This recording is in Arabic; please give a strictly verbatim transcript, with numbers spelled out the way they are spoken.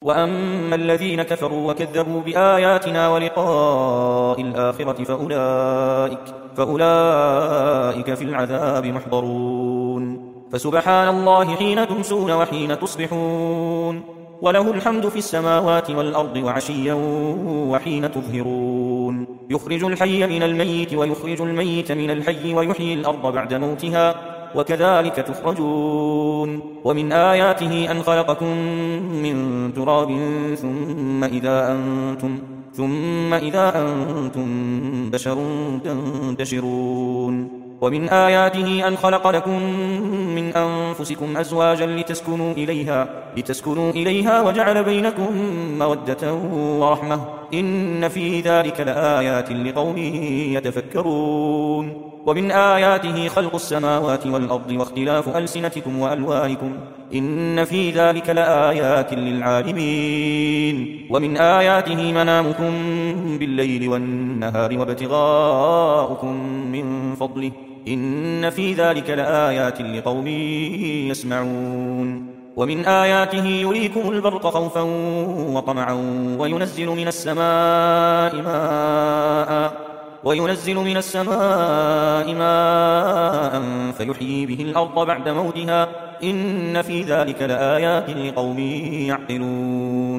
وأما الذين كفروا وكذبوا بآياتنا ولقاء الآخرة فأولئك, فأولئك في العذاب محضرون. فسبحان الله حين تمسون وحين تصبحون، وله الحمد في السماوات والأرض وعشيا وحين تظهرون. يخرج الحي من الميت ويخرج الميت من الحي ويحيي الأرض بعد موتها وكذلك تخرجون. ومن آياته أن خلقكم من تراب ثم إذا أنتم, ثم إذا أنتم بشر تنتشرون. ومن آياته أن خلق لكم من أنفسكم أزواجا لتسكنوا إليها, لتسكنوا إليها وجعل بينكم مودة ورحمة، إن في ذلك لآيات لقوم يتفكرون. ومن آياته خلق السماوات والأرض واختلاف ألسنتكم وألوانكم، إن في ذلك لآيات للعالمين. ومن آياته منامكم بالليل والنهار وابتغاؤكم من فضله، إن في ذلك لآيات لقوم يسمعون. ومن آياته يريكم البرق خوفا وطمعا وينزل من السماء ماء وينزل من السماء ماء فيحيي به الأرض بعد موتها، إن في ذلك لآيات لقوم يعقلون.